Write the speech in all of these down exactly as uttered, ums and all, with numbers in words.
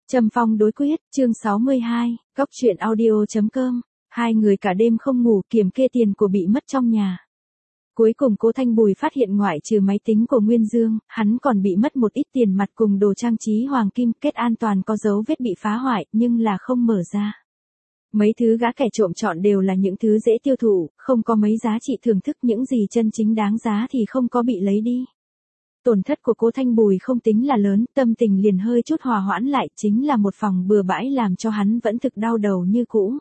Trầm Phong đối quyết, chương sáu mươi hai, Cóc truyện audio.com, hai người cả đêm không ngủ kiểm kê tiền của bị mất trong nhà. Cuối cùng Cố Thanh Bùi phát hiện ngoại trừ máy tính của Nguyên Dương, hắn còn bị mất một ít tiền mặt cùng đồ trang trí hoàng kim, kết an toàn có dấu vết bị phá hoại, nhưng là không mở ra. Mấy thứ gã kẻ trộm chọn đều là những thứ dễ tiêu thụ, không có mấy giá trị thưởng thức, những gì chân chính đáng giá thì không có bị lấy đi. Tổn thất của Cố Thanh Bùi không tính là lớn, tâm tình liền hơi chút hòa hoãn lại, chính là một phòng bừa bãi làm cho hắn vẫn thực đau đầu như cũ.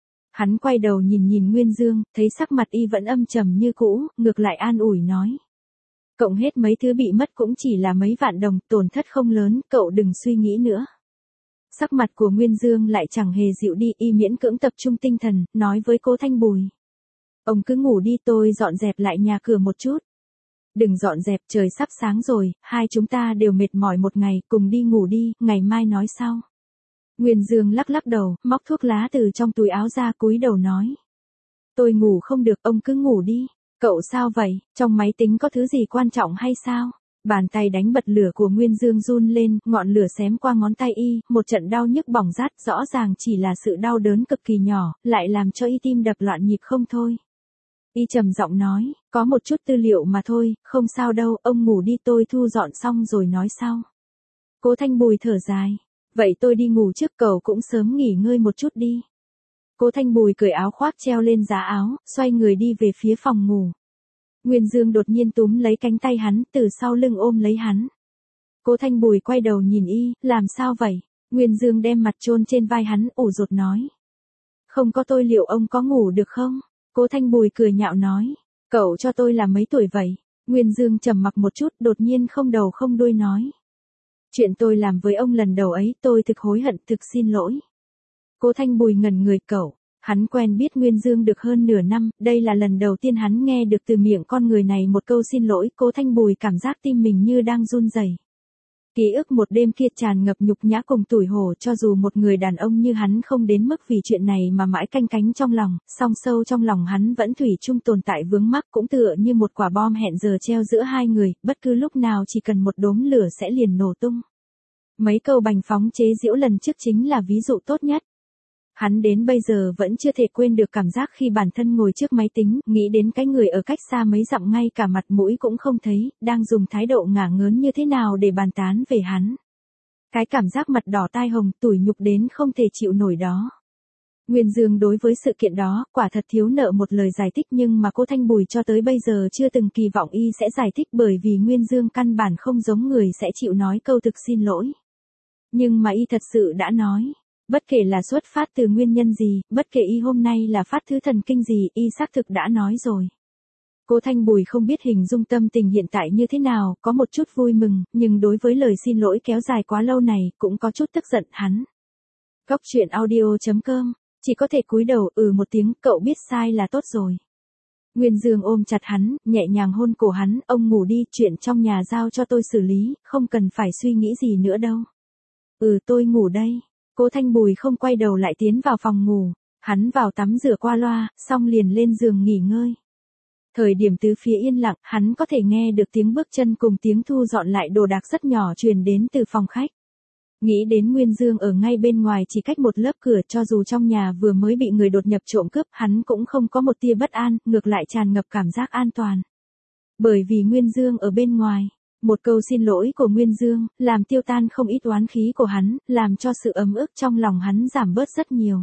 Hắn quay đầu nhìn nhìn Nguyên Dương, thấy sắc mặt y vẫn âm trầm như cũ, ngược lại an ủi nói. Cộng hết mấy thứ bị mất cũng chỉ là mấy vạn đồng, tổn thất không lớn, cậu đừng suy nghĩ nữa. Sắc mặt của Nguyên Dương lại chẳng hề dịu đi, y miễn cưỡng tập trung tinh thần, nói với Cố Thanh Bùi. Ông cứ ngủ đi, tôi dọn dẹp lại nhà cửa một chút. Đừng dọn dẹp, trời sắp sáng rồi, hai chúng ta đều mệt mỏi một ngày, cùng đi ngủ đi, ngày mai nói sau. Nguyên Dương lắc lắc đầu, móc thuốc lá từ trong túi áo ra, cúi đầu nói. Tôi ngủ không được, ông cứ ngủ đi. Cậu sao vậy, trong máy tính có thứ gì quan trọng hay sao? Bàn tay đánh bật lửa của Nguyên Dương run lên, ngọn lửa xém qua ngón tay y, một trận đau nhức bỏng rát, rõ ràng chỉ là sự đau đớn cực kỳ nhỏ, lại làm cho y tim đập loạn nhịp không thôi. Y trầm giọng nói, có một chút tư liệu mà thôi, không sao đâu, ông ngủ đi, tôi thu dọn xong rồi nói sau. Cố Thanh Bùi thở dài, vậy tôi đi ngủ trước, cậu cũng sớm nghỉ ngơi một chút đi. Cố Thanh Bùi cởi áo khoác treo lên giá áo, xoay người đi về phía phòng ngủ. Nguyên Dương đột nhiên túm lấy cánh tay hắn, từ sau lưng ôm lấy hắn. Cố Thanh Bùi quay đầu nhìn y, làm sao vậy? Nguyên Dương đem mặt chôn trên vai hắn, ủ rột nói. Không có tôi liệu ông có ngủ được không? Cố Thanh Bùi cười nhạo nói, cậu cho tôi là mấy tuổi vậy? Nguyên Dương trầm mặc một chút, đột nhiên không đầu không đuôi nói. Chuyện tôi làm với ông lần đầu ấy, tôi thực hối hận, thực xin lỗi. Cố Thanh Bùi ngẩn người, cậu, hắn quen biết Nguyên Dương được hơn nửa năm, đây là lần đầu tiên hắn nghe được từ miệng con người này một câu xin lỗi. Cố Thanh Bùi cảm giác tim mình như đang run rẩy. Ký ức một đêm kia tràn ngập nhục nhã cùng tủi hổ, cho dù một người đàn ông như hắn không đến mức vì chuyện này mà mãi canh cánh trong lòng, song sâu trong lòng hắn vẫn thủy chung tồn tại vướng mắc, cũng tựa như một quả bom hẹn giờ treo giữa hai người, bất cứ lúc nào chỉ cần một đốm lửa sẽ liền nổ tung. Mấy câu bành phóng chế giễu lần trước chính là ví dụ tốt nhất. Hắn đến bây giờ vẫn chưa thể quên được cảm giác khi bản thân ngồi trước máy tính, nghĩ đến cái người ở cách xa mấy dặm ngay cả mặt mũi cũng không thấy, đang dùng thái độ ngả ngớn như thế nào để bàn tán về hắn. Cái cảm giác mặt đỏ tai hồng, tủi nhục đến không thể chịu nổi đó. Nguyên Dương đối với sự kiện đó, quả thật thiếu nợ một lời giải thích, nhưng mà Cố Thanh Bùi cho tới bây giờ chưa từng kỳ vọng y sẽ giải thích, bởi vì Nguyên Dương căn bản không giống người sẽ chịu nói câu thực xin lỗi. Nhưng mà y thật sự đã nói. Bất kể là xuất phát từ nguyên nhân gì, bất kể y hôm nay là phát thứ thần kinh gì, y xác thực đã nói rồi. Cố Thanh Bùi không biết hình dung tâm tình hiện tại như thế nào, có một chút vui mừng, nhưng đối với lời xin lỗi kéo dài quá lâu này, cũng có chút tức giận hắn. Cóc truyện audio.com, chỉ có thể cúi đầu ừ một tiếng, cậu biết sai là tốt rồi. Nguyên Dương ôm chặt hắn, nhẹ nhàng hôn cổ hắn, ông ngủ đi, chuyện trong nhà giao cho tôi xử lý, không cần phải suy nghĩ gì nữa đâu. Ừ tôi ngủ đây. Cố Thanh Bùi không quay đầu lại tiến vào phòng ngủ, hắn vào tắm rửa qua loa, xong liền lên giường nghỉ ngơi. Thời điểm tứ phía yên lặng, hắn có thể nghe được tiếng bước chân cùng tiếng thu dọn lại đồ đạc rất nhỏ truyền đến từ phòng khách. Nghĩ đến Nguyên Dương ở ngay bên ngoài chỉ cách một lớp cửa, cho dù trong nhà vừa mới bị người đột nhập trộm cướp, hắn cũng không có một tia bất an, ngược lại tràn ngập cảm giác an toàn. Bởi vì Nguyên Dương ở bên ngoài. Một câu xin lỗi của Nguyên Dương, làm tiêu tan không ít oán khí của hắn, làm cho sự ấm ức trong lòng hắn giảm bớt rất nhiều.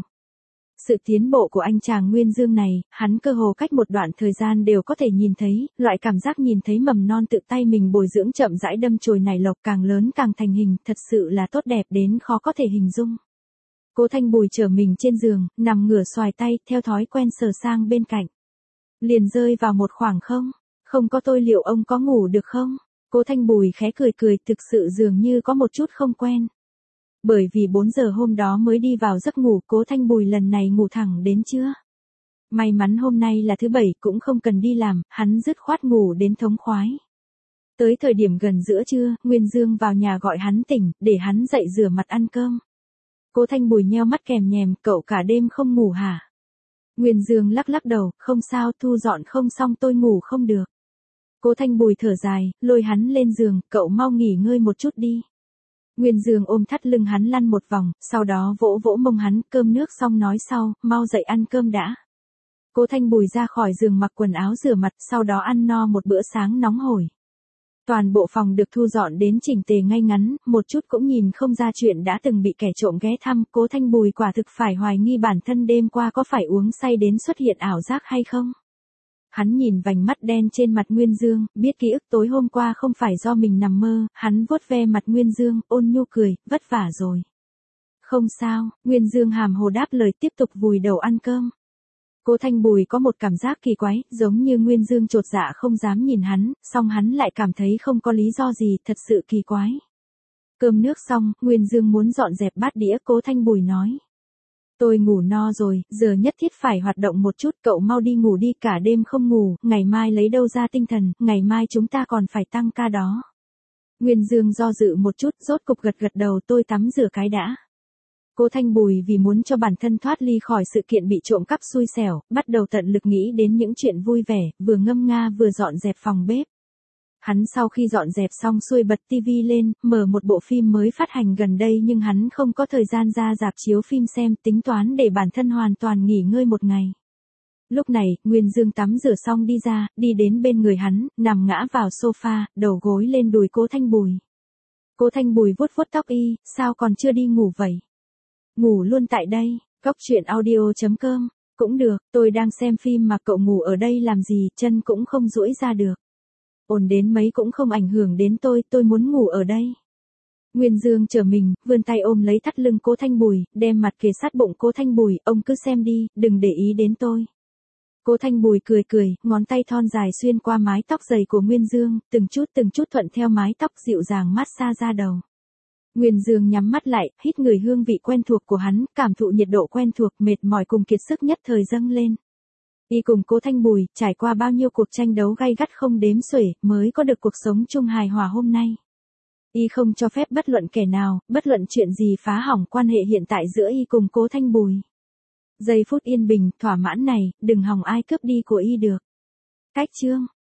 Sự tiến bộ của anh chàng Nguyên Dương này, hắn cơ hồ cách một đoạn thời gian đều có thể nhìn thấy, loại cảm giác nhìn thấy mầm non tự tay mình bồi dưỡng chậm rãi đâm chồi nảy lộc càng lớn càng thành hình, thật sự là tốt đẹp đến khó có thể hình dung. Cố Thanh Bùi trở mình trên giường, nằm ngửa xoài tay, theo thói quen sờ sang bên cạnh. Liền rơi vào một khoảng không, không có tôi liệu ông có ngủ được không? Cố Thanh Bùi khẽ cười cười, thực sự dường như có một chút không quen. Bởi vì bốn giờ hôm đó mới đi vào giấc ngủ, Cố Thanh Bùi lần này ngủ thẳng đến trưa. May mắn hôm nay là thứ bảy, cũng không cần đi làm, hắn dứt khoát ngủ đến thống khoái. Tới thời điểm gần giữa trưa, Nguyên Dương vào nhà gọi hắn tỉnh, để hắn dậy rửa mặt ăn cơm. Cố Thanh Bùi nheo mắt kèm nhèm, cậu cả đêm không ngủ hả? Nguyên Dương lắc lắc đầu, không sao, thu dọn không xong tôi ngủ không được. Cố Thanh Bùi thở dài, lôi hắn lên giường, cậu mau nghỉ ngơi một chút đi. Nguyên Dương ôm thắt lưng hắn lăn một vòng, sau đó vỗ vỗ mông hắn, cơm nước xong nói sau, mau dậy ăn cơm đã. Cố Thanh Bùi ra khỏi giường mặc quần áo rửa mặt, sau đó ăn no một bữa sáng nóng hổi. Toàn bộ phòng được thu dọn đến chỉnh tề ngay ngắn, một chút cũng nhìn không ra chuyện đã từng bị kẻ trộm ghé thăm. Cố Thanh Bùi quả thực phải hoài nghi bản thân đêm qua có phải uống say đến xuất hiện ảo giác hay không. Hắn nhìn vành mắt đen trên mặt Nguyên Dương, biết ký ức tối hôm qua không phải do mình nằm mơ, hắn vuốt ve mặt Nguyên Dương, ôn nhu cười, vất vả rồi. Không sao, Nguyên Dương hàm hồ đáp lời tiếp tục vùi đầu ăn cơm. Cố Thanh Bùi có một cảm giác kỳ quái, giống như Nguyên Dương chột dạ không dám nhìn hắn, song hắn lại cảm thấy không có lý do gì, thật sự kỳ quái. Cơm nước xong, Nguyên Dương muốn dọn dẹp bát đĩa, Cố Thanh Bùi nói. Tôi ngủ no rồi, giờ nhất thiết phải hoạt động một chút, cậu mau đi ngủ đi, cả đêm không ngủ, ngày mai lấy đâu ra tinh thần, ngày mai chúng ta còn phải tăng ca đó. Nguyên Dương do dự một chút, rốt cục gật gật đầu, tôi tắm rửa cái đã. Cố Thanh Bùi vì muốn cho bản thân thoát ly khỏi sự kiện bị trộm cắp xui xẻo, bắt đầu tận lực nghĩ đến những chuyện vui vẻ, vừa ngâm nga vừa dọn dẹp phòng bếp. Hắn sau khi dọn dẹp xong xuôi bật tivi lên, mở một bộ phim mới phát hành gần đây nhưng hắn không có thời gian ra rạp chiếu phim xem, tính toán để bản thân hoàn toàn nghỉ ngơi một ngày. Lúc này, Nguyên Dương tắm rửa xong đi ra, đi đến bên người hắn, nằm ngã vào sofa, đầu gối lên đùi Cố Thanh Bùi. Cố Thanh Bùi vuốt vuốt tóc y, sao còn chưa đi ngủ vậy? Ngủ luôn tại đây, góc truyện audio chấm com, cũng được, tôi đang xem phim mà cậu ngủ ở đây làm gì, chân cũng không duỗi ra được. Ổn đến mấy cũng không ảnh hưởng đến tôi, tôi muốn ngủ ở đây. Nguyên Dương trở mình, vươn tay ôm lấy thắt lưng Cố Thanh Bùi, đem mặt kề sát bụng Cố Thanh Bùi, ông cứ xem đi, đừng để ý đến tôi. Cố Thanh Bùi cười cười, ngón tay thon dài xuyên qua mái tóc dày của Nguyên Dương, từng chút từng chút thuận theo mái tóc dịu dàng mát xa ra đầu. Nguyên Dương nhắm mắt lại, hít người hương vị quen thuộc của hắn, cảm thụ nhiệt độ quen thuộc, mệt mỏi cùng kiệt sức nhất thời dâng lên. Y cùng Cố Thanh Bùi, trải qua bao nhiêu cuộc tranh đấu gay gắt không đếm xuể, mới có được cuộc sống chung hài hòa hôm nay. Y không cho phép bất luận kẻ nào, bất luận chuyện gì phá hỏng quan hệ hiện tại giữa Y cùng Cố Thanh Bùi. Giây phút yên bình, thỏa mãn này, đừng hòng ai cướp đi của Y được. Cách chương